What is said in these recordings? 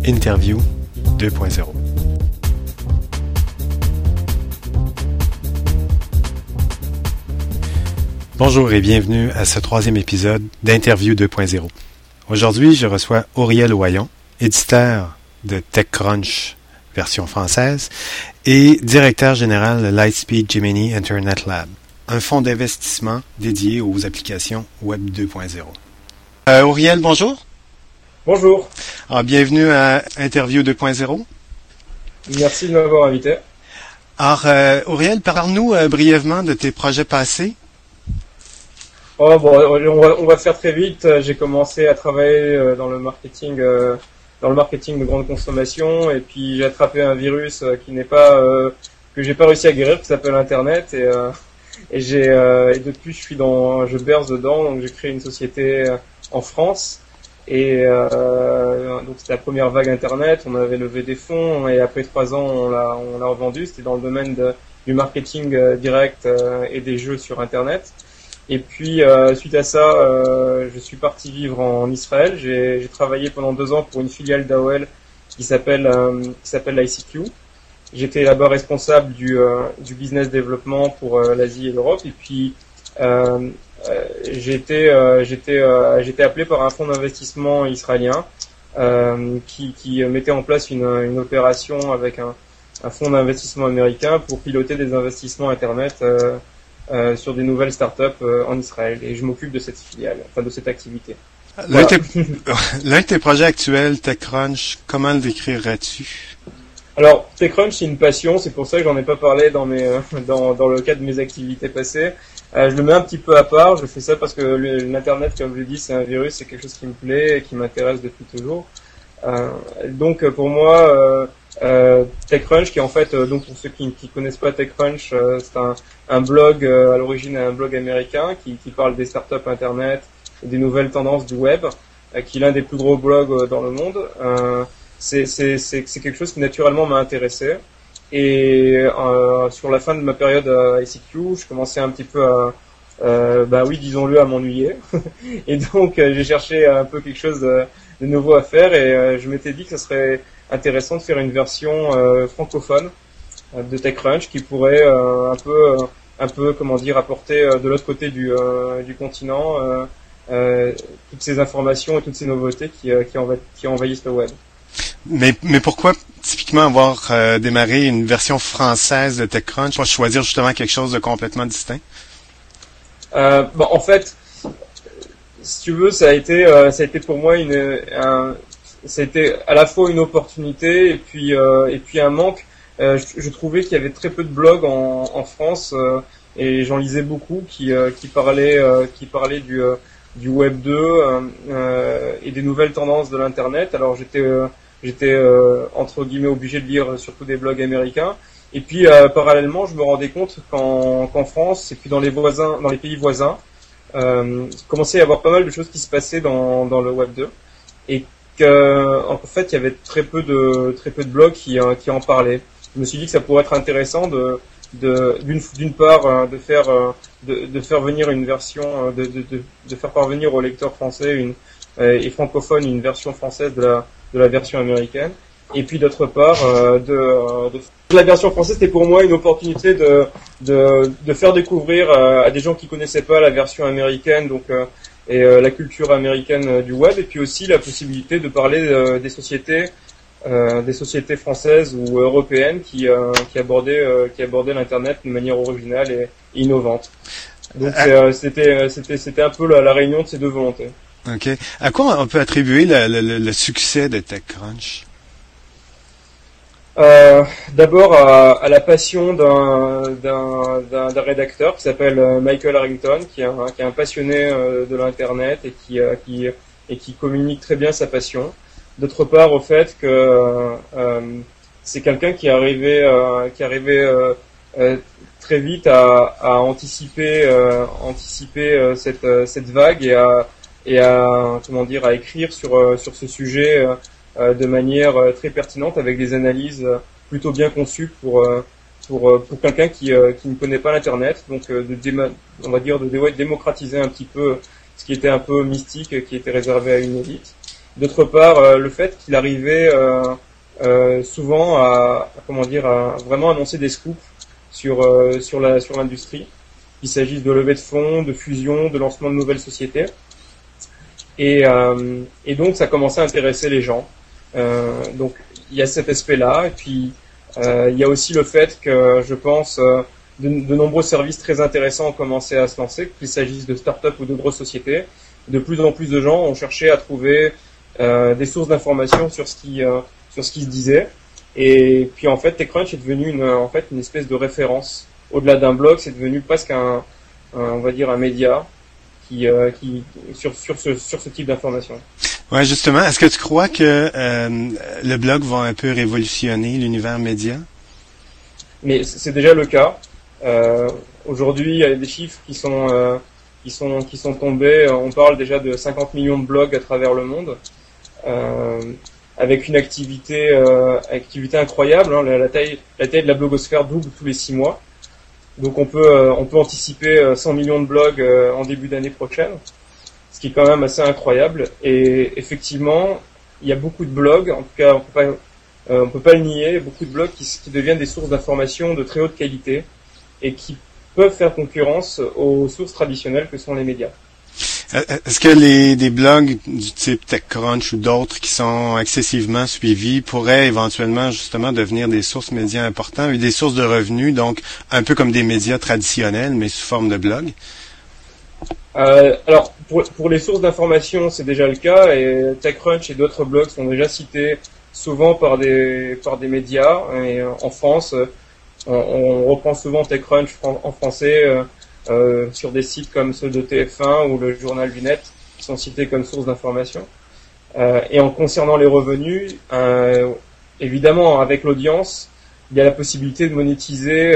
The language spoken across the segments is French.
Interview 2.0. Bonjour et bienvenue à ce troisième épisode d'Interview 2.0. Aujourd'hui, je reçois Auriel Oyon, éditeur de TechCrunch version française et directeur général de Lightspeed Gemini Internet Lab, un fonds d'investissement dédié aux applications Web 2.0. Auriel, bonjour. Bonjour. Alors, bienvenue à Interview 2.0. Merci de m'avoir invité. Alors, Auriel, parle-nous brièvement de tes projets passés. On va faire très vite. J'ai commencé à travailler dans le marketing de grande consommation, et puis j'ai attrapé un virus que j'ai pas réussi à guérir, qui s'appelle Internet, et depuis je berce dedans. Donc j'ai créé une société en France, et donc c'était la première vague Internet. On avait levé des fonds, et après 3 ans on l'a revendu. C'était dans le domaine du marketing direct et des jeux sur Internet. Et puis suite à ça, je suis parti vivre en Israël. J'ai travaillé pendant 2 ans pour une filiale d'AOL qui s'appelle l'ICQ. J'étais là-bas responsable du business développement pour l'Asie et l'Europe. Et puis j'ai été appelé par un fonds d'investissement israélien qui mettait en place une opération avec un fonds d'investissement américain pour piloter des investissements Internet sur des nouvelles startups en Israël, et je m'occupe de cette filiale, enfin de cette activité. L'un de tes projets actuels, TechCrunch, comment le décrirais-tu? Alors, TechCrunch, c'est une passion, c'est pour ça que j'en ai pas parlé dans le cadre de mes activités passées. Je le mets un petit peu à part. Je fais ça parce que l'Internet, comme je l'ai dit, c'est un virus, c'est quelque chose qui me plaît et qui m'intéresse depuis toujours. Donc pour moi, TechCrunch, qui est en fait, donc pour ceux qui connaissent pas TechCrunch, c'est un blog, à l'origine un blog américain qui parle des startups Internet et des nouvelles tendances du web, qui est l'un des plus gros blogs dans le monde. C'est quelque chose qui naturellement m'a intéressé, et sur la fin de ma période à ICQ, je commençais un petit peu disons-le, à m'ennuyer. Et donc j'ai cherché un peu quelque chose de nouveau à faire, et je m'étais dit que ce serait intéressant de faire une version francophone de TechCrunch qui pourrait un peu apporter de l'autre côté du continent toutes ces informations et toutes ces nouveautés qui envahissent le web. Mais pourquoi typiquement avoir démarré une version française de TechCrunch, pas choisir justement quelque chose de complètement distinct? En fait, si tu veux, ça a été pour moi c'était à la fois une opportunité et puis un manque. Je trouvais qu'il y avait très peu de blogs en France, et j'en lisais beaucoup qui parlaient du Web 2 et des nouvelles tendances de l'Internet. Alors j'étais entre guillemets obligé de lire surtout des blogs américains, et puis parallèlement je me rendais compte qu'en France et puis dans les pays voisins, commençait à y avoir pas mal de choses qui se passaient dans le Web 2, et en fait il y avait très peu de blogs qui en parlaient. Je me suis dit que ça pourrait être intéressant d'une part de faire venir une version de faire parvenir aux lecteurs français et francophones une version française de la version américaine, et puis d'autre part la version française, c'était pour moi une opportunité de faire découvrir à des gens qui connaissaient pas la version américaine, donc et la culture américaine du web, et puis aussi la possibilité de parler des sociétés françaises ou européennes qui abordaient l'Internet d'une manière originale et innovante. Donc c'était un peu la réunion de ces deux volontés. Ok. À quoi on peut attribuer le succès de TechCrunch? D'abord à la passion d'un rédacteur qui s'appelle Michael Harrington, qui est un passionné de l'Internet et qui communique très bien sa passion. D'autre part au fait que c'est quelqu'un qui est arrivé très vite à anticiper cette vague, et à écrire sur ce sujet de manière très pertinente, avec des analyses plutôt bien conçues pour quelqu'un qui ne connaît pas l'Internet. Donc on va dire de démocratiser un petit peu ce qui était un peu mystique, qui était réservé à une élite. D'autre part, le fait qu'il arrivait souvent à vraiment annoncer des scoops sur l'industrie, qu'il s'agisse de levée de fonds, de fusion, de lancement de nouvelles sociétés. Et donc ça commençait à intéresser les gens. Donc il y a cet aspect-là, et puis il y a aussi le fait que je pense de nombreux services très intéressants ont commencé à se lancer, qu'il s'agisse de start-up ou de grosses sociétés. De plus en plus de gens ont cherché à trouver des sources d'informations sur ce qui se disait. Et puis en fait, TechCrunch est devenu une espèce de référence. Au-delà d'un blog, c'est devenu presque on va dire un média sur ce type d'informations. Ouais, justement, est-ce que tu crois que le blog va un peu révolutionner l'univers média? Mais c'est déjà le cas. Aujourd'hui, il y a des chiffres qui sont tombés. On parle déjà de 50 millions de blogs à travers le monde, avec une activité incroyable. Hein. La taille de la blogosphère double tous les 6 mois. Donc on peut anticiper 100 millions de blogs en début d'année prochaine, ce qui est quand même assez incroyable. Et effectivement, il y a beaucoup de blogs, en tout cas on peut pas le nier, beaucoup de blogs qui deviennent des sources d'informations de très haute qualité et qui peuvent faire concurrence aux sources traditionnelles que sont les médias. Est-ce que des blogs du type TechCrunch ou d'autres qui sont excessivement suivis pourraient éventuellement justement devenir des sources médias importantes et des sources de revenus, donc un peu comme des médias traditionnels, mais sous forme de blog? Alors, pour les sources d'information, c'est déjà le cas, et TechCrunch et d'autres blogs sont déjà cités souvent par des médias. Et en France, on reprend souvent TechCrunch en français sur des sites comme ceux de TF1 ou le journal du Net, qui sont cités comme source d'information. Et en concernant les revenus, évidemment, avec l'audience, il y a la possibilité de monétiser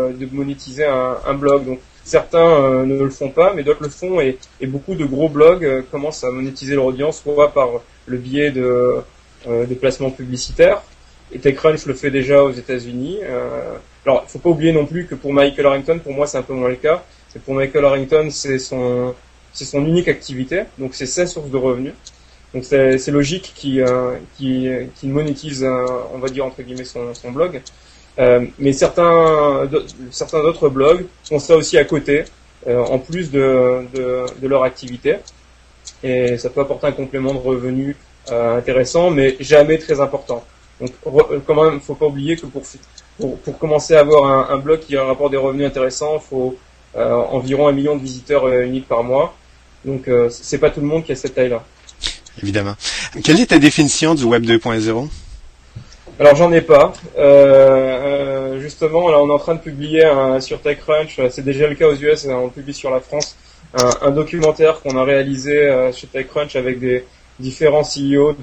un blog. Donc certains ne le font pas, mais d'autres le font, et beaucoup de gros blogs commencent à monétiser leur audience, soit par le biais de placements publicitaires. Et TechCrunch le fait déjà aux États-Unis. Alors, il faut pas oublier non plus que pour Michael Harrington, pour moi, c'est un peu moins le cas. C'est pour Michael Harrington, c'est son unique activité, donc c'est sa source de revenus. Donc c'est logique qu'il monétise, on va dire entre guillemets, son blog. Mais certains d'autres blogs font ça aussi à côté, en plus de leur activité, et ça peut apporter un complément de revenus intéressant, mais jamais très important. Donc quand même, faut pas oublier que pour commencer à avoir un blog qui rapporte des revenus intéressants, il faut environ 1 million de visiteurs uniques par mois. Donc c'est pas tout le monde qui a cette taille-là. Évidemment. Quelle est ta définition du Web 2.0? Alors j'en ai pas. Justement, là on est en train de publier sur TechCrunch, c'est déjà le cas aux US, on publie sur la France, un documentaire qu'on a réalisé chez TechCrunch avec des différents CEO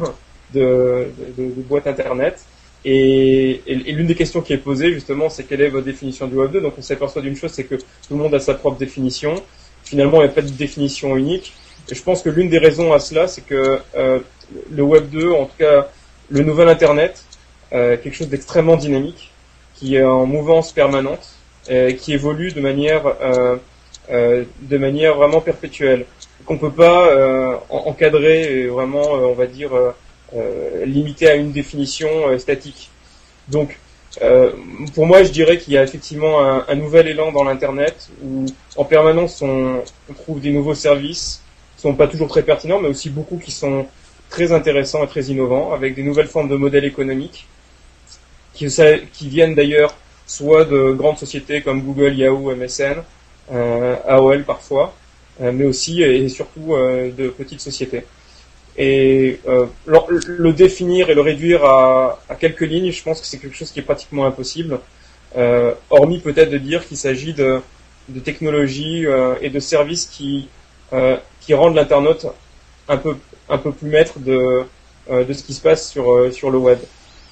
de boîtes internet. Et l'une des questions qui est posée, justement, c'est quelle est votre définition du Web 2. Donc on s'aperçoit d'une chose, c'est que tout le monde a sa propre définition. Finalement, il n'y a pas de définition unique. Et je pense que l'une des raisons à cela, c'est que le Web 2, en tout cas le nouvel Internet, quelque chose d'extrêmement dynamique, qui est en mouvance permanente, qui évolue de manière vraiment perpétuelle. Qu'on peut pas encadrer et vraiment, on va dire, limité à une définition statique. Donc, pour moi, je dirais qu'il y a effectivement un nouvel élan dans l'Internet où, en permanence, on trouve des nouveaux services qui sont pas toujours très pertinents, mais aussi beaucoup qui sont très intéressants et très innovants, avec des nouvelles formes de modèles économiques qui viennent d'ailleurs soit de grandes sociétés comme Google, Yahoo, MSN, AOL parfois, mais aussi et surtout de petites sociétés. Et le définir et le réduire à quelques lignes, je pense que c'est quelque chose qui est pratiquement impossible, hormis peut-être de dire qu'il s'agit de technologies et de services qui rendent l'internaute un peu plus maître de ce qui se passe sur le web,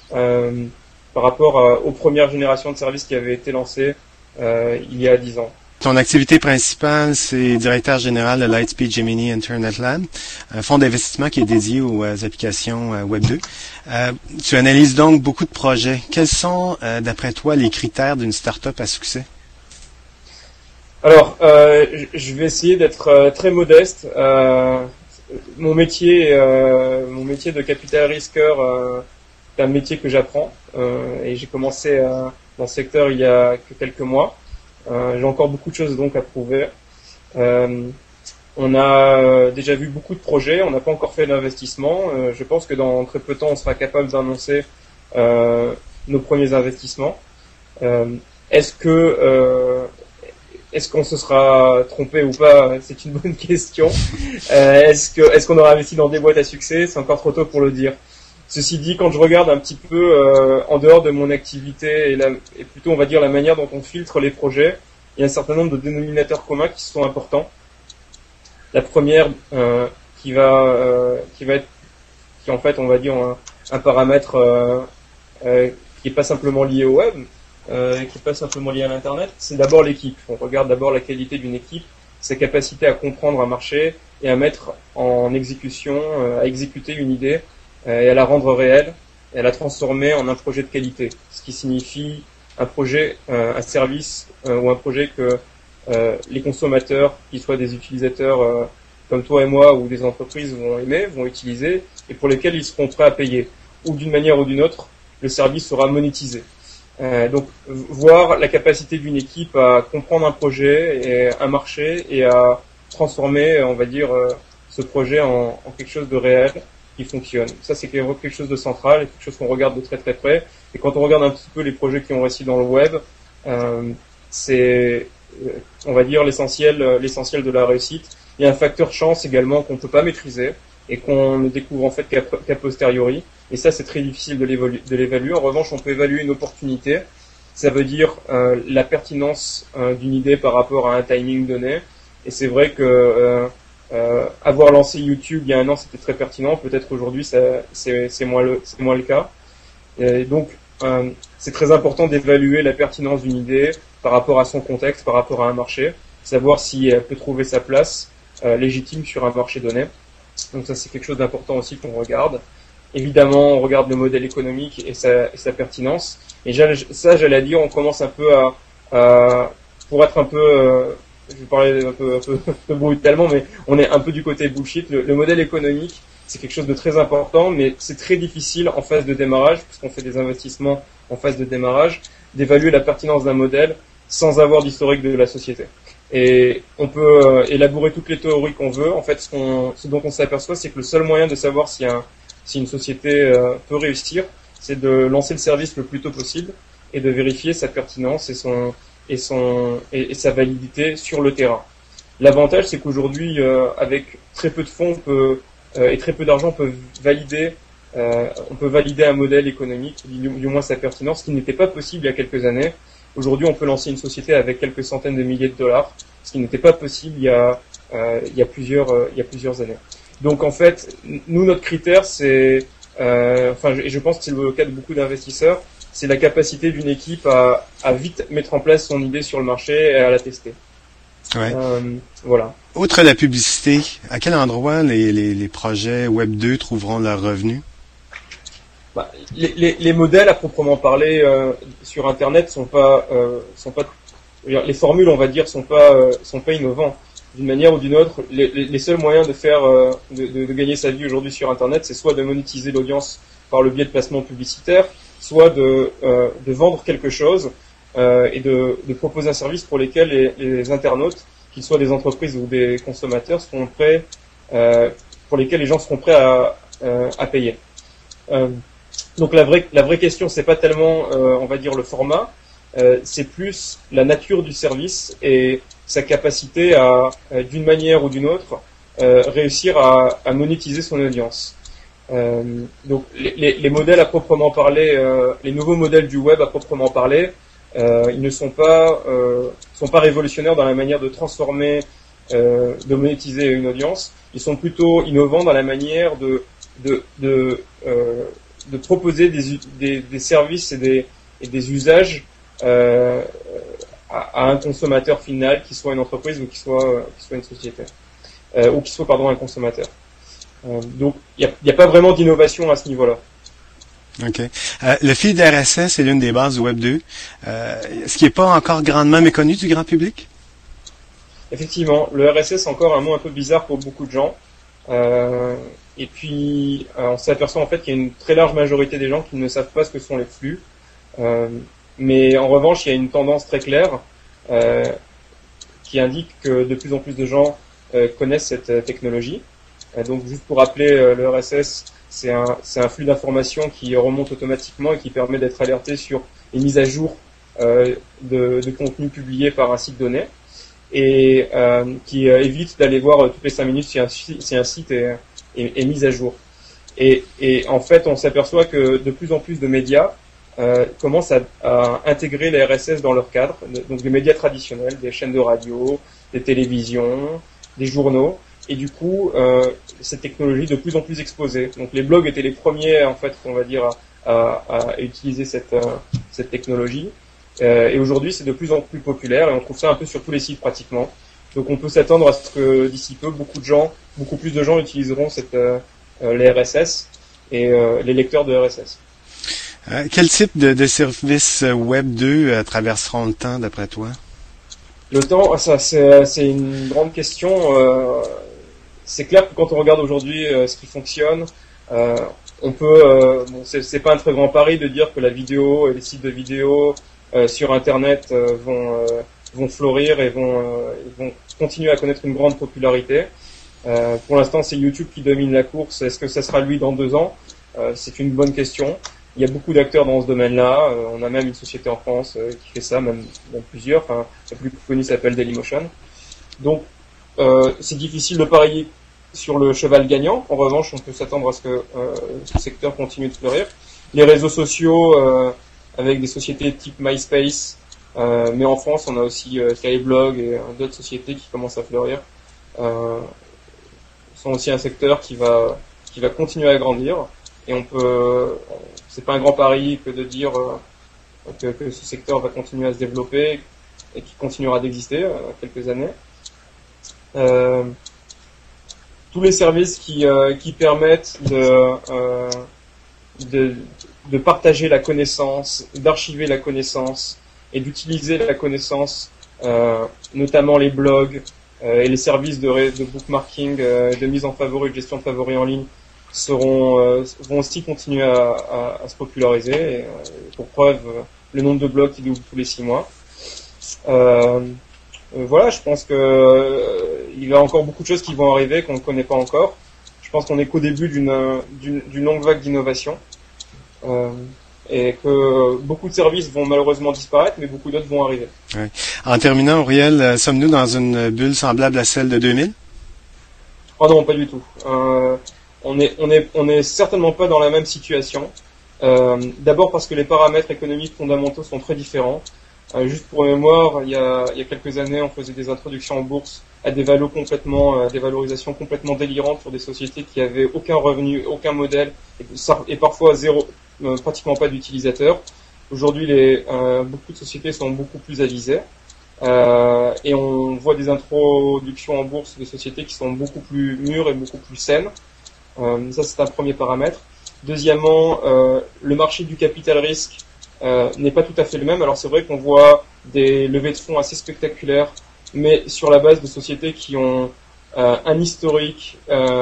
par rapport aux premières générations de services qui avaient été lancées il y a 10 ans. Ton activité principale, c'est directeur général de Lightspeed Gemini Internet Lab, un fonds d'investissement qui est dédié aux applications Web 2. Tu analyses donc beaucoup de projets. Quels sont, d'après toi, les critères d'une start-up à succès? Alors, je vais essayer d'être très modeste. mon métier de capital risqueur, c'est un métier que j'apprends et j'ai commencé dans ce secteur il y a que quelques mois. J'ai encore beaucoup de choses donc à prouver. On a déjà vu beaucoup de projets, on n'a pas encore fait d'investissement. Je pense que dans très peu de temps, on sera capable d'annoncer nos premiers investissements. Est-ce qu'on se sera trompé ou pas? C'est une bonne question. Est-ce qu'on aura investi dans des boîtes à succès? C'est encore trop tôt pour le dire. Ceci dit, quand je regarde un petit peu en dehors de mon activité et plutôt on va dire la manière dont on filtre les projets, il y a un certain nombre de dénominateurs communs qui sont importants. La première qui en fait on va dire un paramètre qui est pas simplement lié au web, qui est pas simplement lié à l'internet, c'est d'abord l'équipe. On regarde d'abord la qualité d'une équipe, sa capacité à comprendre un marché et à mettre en exécution, à exécuter une idée et à la rendre réelle et à la transformer en un projet de qualité. Ce qui signifie un projet, un service ou un projet que les consommateurs, qu'ils soient des utilisateurs comme toi et moi ou des entreprises vont aimer, vont utiliser et pour lesquels ils seront prêts à payer. Ou d'une manière ou d'une autre, le service sera monétisé. Donc voir la capacité d'une équipe à comprendre un projet et un marché et à transformer, on va dire, ce projet en quelque chose de réel qui fonctionne. Ça, c'est quelque chose de central, quelque chose qu'on regarde de très très près. Et quand on regarde un petit peu les projets qui ont réussi dans le web, c'est, on va dire, l'essentiel de la réussite. Il y a un facteur chance également qu'on ne peut pas maîtriser et qu'on ne découvre en fait qu'à posteriori. Et ça, c'est très difficile de l'évaluer. En revanche, on peut évaluer une opportunité. Ça veut dire la pertinence d'une idée par rapport à un timing donné. Et c'est vrai que avoir lancé YouTube il y a un an, c'était très pertinent. Peut-être aujourd'hui, c'est moins le cas. Et donc, c'est très important d'évaluer la pertinence d'une idée par rapport à son contexte, par rapport à un marché, savoir si elle peut trouver sa place légitime sur un marché donné. Donc ça, c'est quelque chose d'important aussi qu'on regarde. Évidemment, on regarde le modèle économique et sa pertinence. Et ça, j'allais dire, on commence un peu pour être un peu, je vais parler un peu brutalement, mais on est un peu du côté bullshit. Le modèle économique, c'est quelque chose de très important, mais c'est très difficile en phase de démarrage, puisqu'on fait des investissements en phase de démarrage, d'évaluer la pertinence d'un modèle sans avoir d'historique de la société. Et on peut élaborer toutes les théories qu'on veut. En fait, ce dont on s'aperçoit, c'est que le seul moyen de savoir si une société peut réussir, c'est de lancer le service le plus tôt possible et de vérifier sa pertinence et sa validité sur le terrain. L'avantage, c'est qu'aujourd'hui, avec très peu de fonds et très peu d'argent, on peut valider un modèle économique, du moins sa pertinence, ce qui n'était pas possible il y a quelques années. Aujourd'hui, on peut lancer une société avec quelques centaines de milliers de dollars, ce qui n'était pas possible il y a plusieurs années. Donc en fait, nous, notre critère, c'est, et je pense que c'est le cas de beaucoup d'investisseurs, c'est la capacité d'une équipe à vite mettre en place son idée sur le marché et à la tester. Ouais. Voilà. Outre la publicité, à quel endroit les projets Web 2 trouveront leurs revenus? Les modèles à proprement parler sur Internet sont pas les formules, on va dire, sont pas innovants. D'une manière ou d'une autre, les seuls moyens de gagner sa vie aujourd'hui sur Internet, c'est soit de monétiser l'audience par le biais de placements publicitaires, soit de vendre quelque chose et de proposer un service pour lesquels les internautes, qu'ils soient des entreprises ou des consommateurs, seront prêts, pour lesquels les gens seront prêts à payer. Donc la vraie question, c'est pas tellement, on va dire, le format, c'est plus la nature du service et sa capacité à, d'une manière ou d'une autre, réussir à monétiser son audience. Donc les modèles à proprement parler, les nouveaux modèles du web à proprement parler, ils ne sont pas révolutionnaires dans la manière de transformer, de monétiser une audience. Ils sont plutôt innovants dans la manière de proposer des services et des usages à un consommateur final, qui soit une entreprise ou qui soit une société, ou qui soit un consommateur. Donc il n'y a pas vraiment d'innovation à ce niveau-là. OK. Le feed RSS est l'une des bases du Web 2. Ce qui n'est pas encore grandement méconnu du grand public? Effectivement, le RSS est encore un mot un peu bizarre pour beaucoup de gens. Et puis, on s'aperçoit en fait qu'il y a une très large majorité des gens qui ne savent pas ce que sont les flux. Mais en revanche, il y a une tendance très claire qui indique que de plus en plus de gens connaissent cette technologie. Donc, juste pour rappeler, le RSS, c'est un flux d'informations qui remonte automatiquement et qui permet d'être alerté sur les mises à jour de contenu publié par un site donné, et qui évite d'aller voir toutes les 5 minutes si un site est mis à jour. Et en fait, on s'aperçoit que de plus en plus de médias commencent à intégrer les RSS dans leur cadre, donc les médias traditionnels, des chaînes de radio, des télévisions, des journaux, et du coup, cette technologie de plus en plus exposée. Donc les blogs étaient les premiers, en fait, on va dire, à utiliser cette technologie. Et aujourd'hui, c'est de plus en plus populaire et on trouve ça un peu sur tous les sites pratiquement. Donc on peut s'attendre à ce que d'ici peu, beaucoup plus de gens utiliseront les RSS et les lecteurs de RSS. Quel type de services Web 2 traverseront le temps d'après toi? Le temps, ça c'est une grande question. C'est clair que quand on regarde aujourd'hui ce qui fonctionne, on peut, c'est pas un très grand pari de dire que la vidéo et les sites de vidéo sur Internet vont fleurir et vont continuer à connaître une grande popularité. Pour l'instant, c'est YouTube qui domine la course. Est-ce que ça sera lui dans 2 ans? C'est une bonne question. Il y a beaucoup d'acteurs dans ce domaine-là. On a même une société en France qui fait ça, même plusieurs. Enfin, la plus connue s'appelle Dailymotion. Donc, c'est difficile de parier sur le cheval gagnant. En revanche, on peut s'attendre à ce que ce secteur continue de fleurir. Les réseaux sociaux, avec des sociétés type MySpace, mais en France, on a aussi Skyblog et d'autres sociétés qui commencent à fleurir. Sont aussi un secteur qui va continuer à grandir, et c'est pas un grand pari que de dire que ce secteur va continuer à se développer et qui continuera d'exister quelques années. Tous les services qui permettent de partager la connaissance, d'archiver la connaissance et d'utiliser la connaissance, notamment les blogs et les services de bookmarking, de mise en favori, de gestion de favoris en ligne, vont aussi continuer à se populariser. Et, pour preuve, le nombre de blogs qui double tous les 6 mois. Voilà, je pense que il y a encore beaucoup de choses qui vont arriver qu'on ne connaît pas encore. Je pense qu'on est qu'au début d'une longue vague d'innovation. Et que beaucoup de services vont malheureusement disparaître, mais beaucoup d'autres vont arriver. Ouais. En terminant, Auriel, sommes-nous dans une bulle semblable à celle de 2000? Oh non, pas du tout. On est certainement pas dans la même situation. D'abord parce que les paramètres économiques fondamentaux sont très différents. Juste pour mémoire, il y a quelques années, on faisait des introductions en bourse à des valorisations complètement délirantes pour des sociétés qui avaient aucun revenu, aucun modèle, et parfois pratiquement pas d'utilisateurs. Aujourd'hui, beaucoup de sociétés sont beaucoup plus avisées, et on voit des introductions en bourse de sociétés qui sont beaucoup plus mûres et beaucoup plus saines. Ça, c'est un premier paramètre. Deuxièmement, le marché du capital risque n'est pas tout à fait le même. Alors c'est vrai qu'on voit des levées de fonds assez spectaculaires, mais sur la base de sociétés qui ont un historique,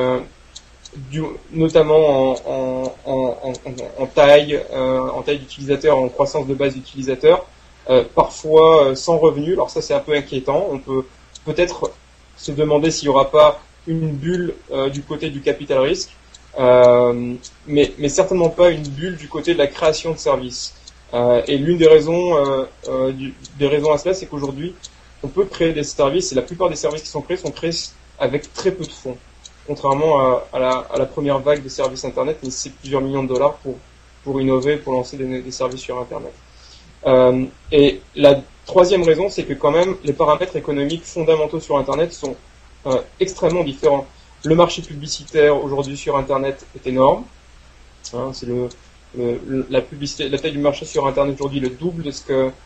notamment en taille d'utilisateurs, en croissance de base d'utilisateurs, parfois sans revenus. Alors ça, c'est un peu inquiétant. On peut peut-être se demander s'il n'y aura pas une bulle du côté du capital risque, mais certainement pas une bulle du côté de la création de services. Et l'une des raisons à cela, c'est qu'aujourd'hui, on peut créer des services, et la plupart des services qui sont créés avec très peu de fonds. Contrairement à la première vague de services Internet, il nécessite plusieurs millions de dollars pour innover, pour lancer des services sur Internet. Et la troisième raison, c'est que quand même, les paramètres économiques fondamentaux sur Internet sont extrêmement différents. Le marché publicitaire aujourd'hui sur Internet est énorme. C'est la taille du marché sur Internet aujourd'hui le double de ce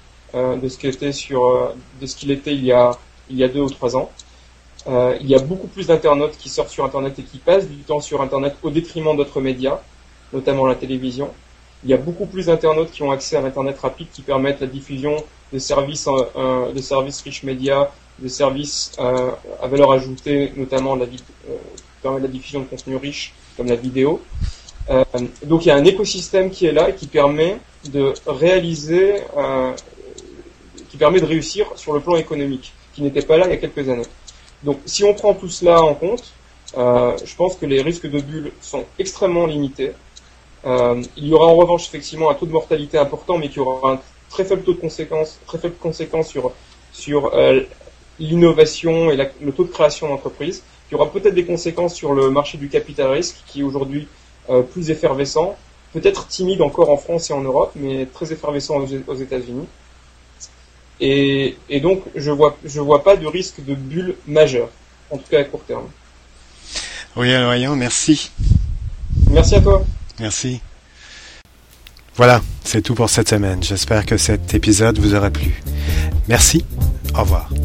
qu'il était il y a 2 ou 3 ans. Il y a beaucoup plus d'internautes qui sortent sur Internet et qui passent du temps sur Internet au détriment d'autres médias, notamment la télévision. Il y a beaucoup plus d'internautes qui ont accès à l'Internet rapide, qui permettent la diffusion de services rich média, de services à valeur ajoutée, notamment permet la diffusion de contenu riche comme la vidéo. Donc il y a un écosystème qui est là et qui permet de réaliser, qui permet de réussir sur le plan économique, qui n'était pas là il y a quelques années. Donc si on prend tout cela en compte, je pense que les risques de bulles sont extrêmement limités. Il y aura en revanche effectivement un taux de mortalité important, mais qui aura un très faible taux de conséquences, sur l'innovation et le taux de création d'entreprises. Il y aura peut-être des conséquences sur le marché du capital risque, qui est aujourd'hui plus effervescent, peut-être timide encore en France et en Europe, mais très effervescent aux États-Unis. Et donc je vois pas de risque de bulle majeure, en tout cas à court terme. Auriel Ohayon, merci. Merci à toi. Merci. Voilà, c'est tout pour cette semaine. J'espère que cet épisode vous aura plu. Merci. Au revoir.